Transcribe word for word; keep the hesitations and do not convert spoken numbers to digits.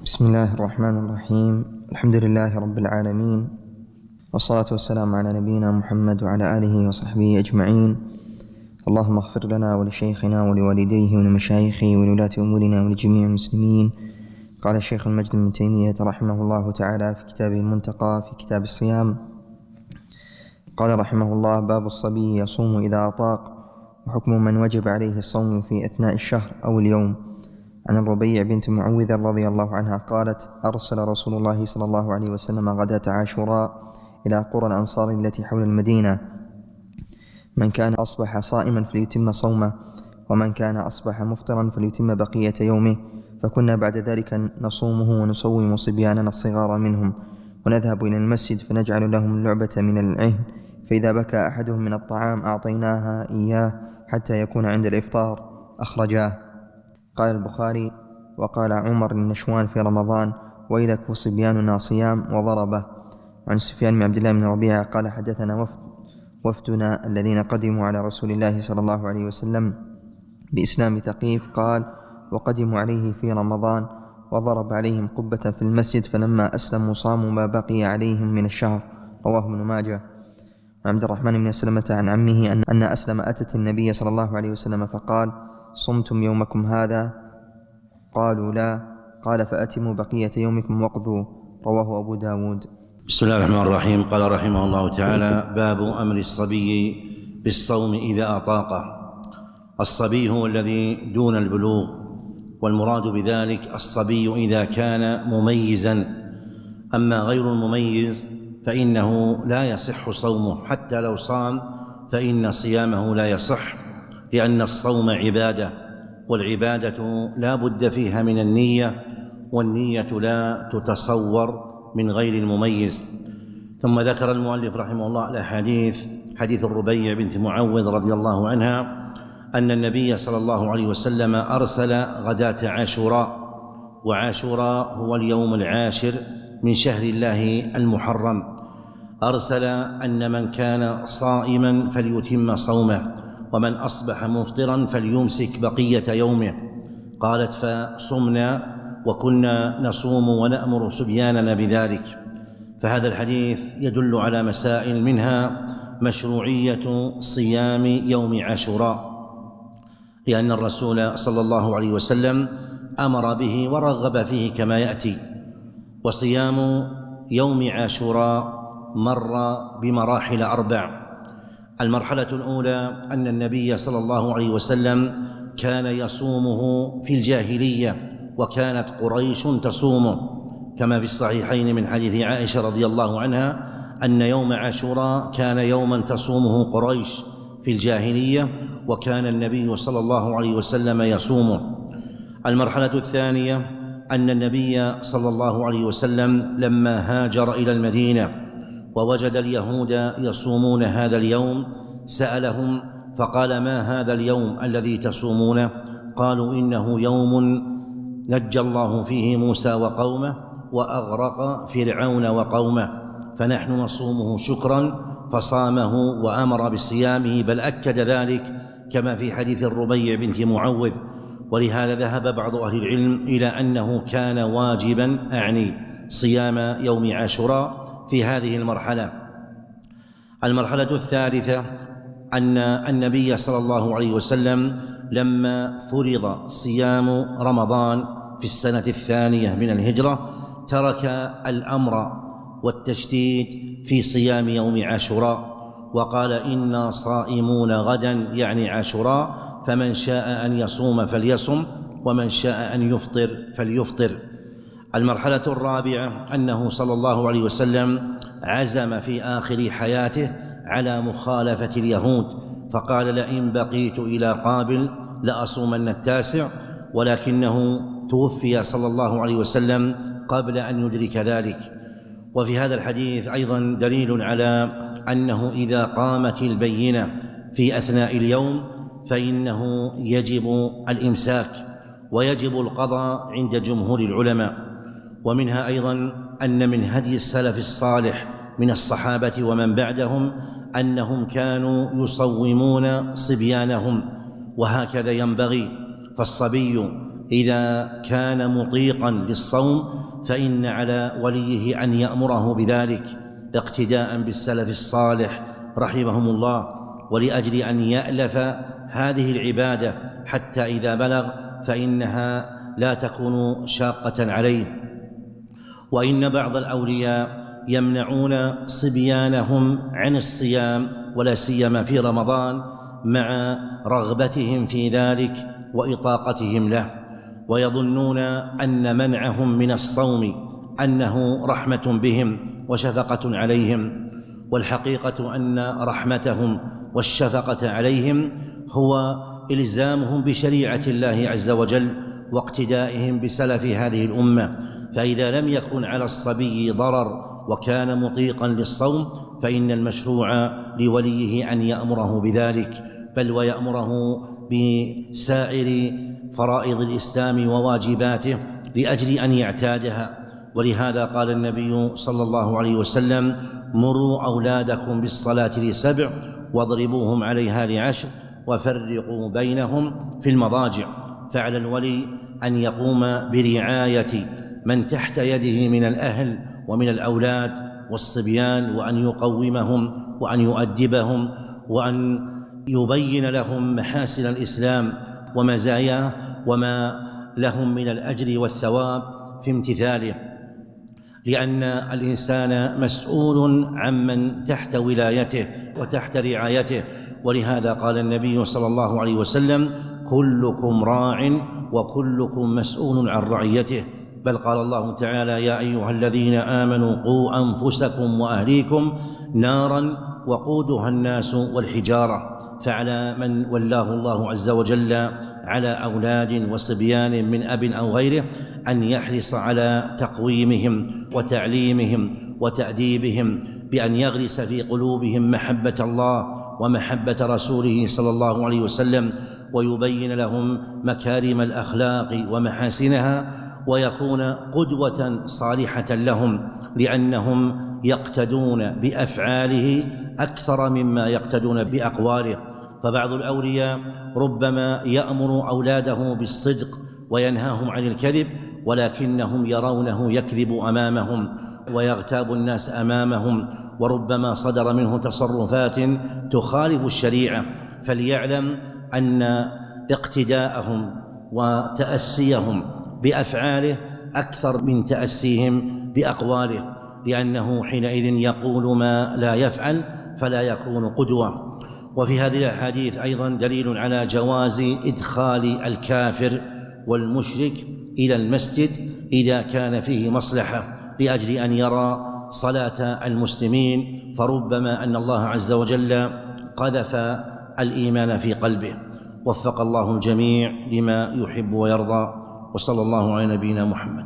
بسم الله الرحمن الرحيم. الحمد لله رب العالمين، والصلاة والسلام على نبينا محمد وعلى آله وصحبه أجمعين. اللهم اغفر لنا ولشيخنا ولوالديه ولمشايخه ولولاة أمورنا ولجميع المسلمين. قال الشيخ المجد بن تيمية رحمه الله تعالى في كتابه المنتقى في كتاب الصيام، قال رحمه الله: باب الصبي يصوم إذا أطاق، وحكم من وجب عليه الصوم في أثناء الشهر أو اليوم. عن الربيع بنت معوذ رضي الله عنها قالت: أرسل رسول الله صلى الله عليه وسلم غداة عاشوراء إلى قرى الأنصار التي حول المدينة، من كان أصبح صائما فليتم صومه، ومن كان أصبح مفطرا فليتم بقية يومه، فكنا بعد ذلك نصومه ونصوم صبياننا الصغار منهم، ونذهب إلى المسجد فنجعل لهم اللعبة من العهن، فإذا بكى أحدهم من الطعام أعطيناها إياه حتى يكون عند الإفطار. أخرجاه. قال البخاري: وقال عمر النشوان في رمضان: ويلك صبياننا صيام، وضربه. عن سفيان بن عبد الله بن ربيعة قال: حدثنا وفد وفدنا الذين قدموا على رسول الله صلى الله عليه وسلم بإسلام ثقيف، قال: وقدموا عليه في رمضان، وضرب عليهم قبة في المسجد، فلما أسلموا صاموا ما بقي عليهم من الشهر. رواه ابن ماجه. عبد الرحمن بن سلمة عن عمه أن, أن أسلم أتت النبي صلى الله عليه وسلم فقال: صمتم يومكم هذا؟ قالوا لا. قال: فأتموا بقية يومكم واقضوا. رواه أبو داود. بسم الله الرحمن الرحيم. قال رحمه الله تعالى: باب أمر الصبي بالصوم إذا أطاقه. الصبي هو الذي دون البلوغ، والمراد بذلك الصبي إذا كان مميزا، أما غير المميز فإنه لا يصح صومه، حتى لو صام فإن صيامه لا يصح، لأن الصوم عبادة، والعبادة لا بد فيها من النية، والنية لا تتصور من غير المميز. ثم ذكر المؤلف رحمه الله الأحاديث، حديث الربيع بنت معوذ رضي الله عنها أن النبي صلى الله عليه وسلم أرسل غداة عاشوراء، وعاشوراء هو اليوم العاشر من شهر الله المحرم. أرسل أن من كان صائما فليتم صومه، ومن أصبح مفطرا فليمسك بقية يومه. قالت: فصمنا وكنا نصوم ونأمر صبياننا بذلك. فهذا الحديث يدل على مسائل، منها مشروعية صيام يوم عاشوراء، لأن الرسول صلى الله عليه وسلم أمر به ورغب فيه كما يأتي. وصيام يوم عاشوراء مر بمراحل أربع. المرحلة الأولى أن النبي صلى الله عليه وسلم كان يصومه في الجاهلية، وكانت قريش تصومه، كما في الصحيحين من حديث عائشة رضي الله عنها أن يوم عاشوراء كان يوما تصومه قريش في الجاهلية، وكان النبي صلى الله عليه وسلم يصومه. المرحلة الثانية أن النبي صلى الله عليه وسلم لما هاجر إلى المدينة ووجد اليهود يصومون هذا اليوم سألهم فقال: ما هذا اليوم الذي تصومونه؟ قالوا: إنه يوم نجى الله فيه موسى وقومه وأغرق فرعون وقومه، فنحن نصومه شكرا، فصامه وأمر بصيامه، بل أكد ذلك كما في حديث الربيع بنت معوذ. ولهذا ذهب بعض أهل العلم إلى أنه كان واجبا، أعني صيام يوم عاشوراء في هذه المرحلة. المرحلة الثالثة أن النبي صلى الله عليه وسلم لما فرض صيام رمضان في السنة الثانية من الهجرة ترك الأمر والتشديد في صيام يوم عاشوراء، وقال: إنا صائمون غدا، يعني عاشوراء، فمن شاء أن يصوم فليصم، ومن شاء أن يفطر فليفطر. المرحلة الرابعة أنه صلى الله عليه وسلم عزم في آخر حياته على مخالفة اليهود، فقال: لئن بقيت إلى قابل لأصومن التاسع، ولكنه توفي صلى الله عليه وسلم قبل أن يدرك ذلك. وفي هذا الحديث أيضا دليل على أنه إذا قامت البينة في أثناء اليوم فإنه يجب الإمساك ويجب القضاء عند جمهور العلماء. ومنها أيضا أن من هدي السلف الصالح من الصحابة ومن بعدهم أنهم كانوا يصومون صبيانهم، وهكذا ينبغي. فالصبي إذا كان مطيقا للصوم فإن على وليه أن يأمره بذلك اقتداء بالسلف الصالح رحمهم الله، ولأجل أن يألف هذه العبادة حتى إذا بلغ فإنها لا تكون شاقة عليه. وإن بعض الأولياء يمنعون صبيانهم عن الصيام ولا سيما في رمضان مع رغبتهم في ذلك وإطاقتهم له، ويظنون أن منعهم من الصوم أنه رحمة بهم وشفقة عليهم، والحقيقة أن رحمتهم والشفقة عليهم هو إلزامهم بشريعة الله عز وجل واقتدائهم بسلف هذه الأمة. فإذا لم يكن على الصبي ضرر وكان مطيقا للصوم فإن المشروع لوليه أن يأمره بذلك، بل ويأمره بسائر فرائض الإسلام وواجباته لأجل أن يعتادها. ولهذا قال النبي صلى الله عليه وسلم: مروا أولادكم بالصلاة لسبع واضربوهم عليها لعشر وفرقوا بينهم في المضاجع. فعلى الولي أن يقوم برعاية من تحت يده من الأهل ومن الأولاد والصبيان، وأن يقومهم وأن يؤدبهم وأن يبين لهم محاسن الإسلام ومزاياه وما لهم من الأجر والثواب في امتثاله، لأن الإنسان مسؤول عمن تحت ولايته وتحت رعايته. ولهذا قال النبي صلى الله عليه وسلم: كلكم راع وكلكم مسؤول عن رعيته. بل قال الله تعالى: يا أيها الذين آمنوا قوا أنفسكم وأهليكم نارا وقودها الناس والحجارة. فعلى من ولاه الله عز وجل على أولاد وصبيان من أب أو غيره أن يحرص على تقويمهم وتعليمهم وتأديبهم، بأن يغرس في قلوبهم محبة الله ومحبة رسوله صلى الله عليه وسلم، ويبين لهم مكارم الأخلاق ومحاسنها، ويكون قدوة صالحة لهم، لأنهم يقتدون بأفعاله أكثر مما يقتدون بأقواله. فبعض الأولياء ربما يأمر أولاده بالصدق وينهاهم عن الكذب، ولكنهم يرونه يكذب أمامهم ويغتاب الناس أمامهم، وربما صدر منه تصرفات تخالف الشريعة. فليعلم أن اقتداءهم وتأسيهم بأفعاله أكثر من تأسيهم بأقواله، لأنه حينئذ يقول ما لا يفعل فلا يكون قدوة. وفي هذه الأحاديث أيضا دليل على جواز إدخال الكافر والمشرك إلى المسجد إذا كان فيه مصلحة لأجل أن يرى صلاة المسلمين، فربما أن الله عز وجل قذف الإيمان في قلبه. وفق الله الجميع لما يحب ويرضى، وصلى الله على نبينا محمد.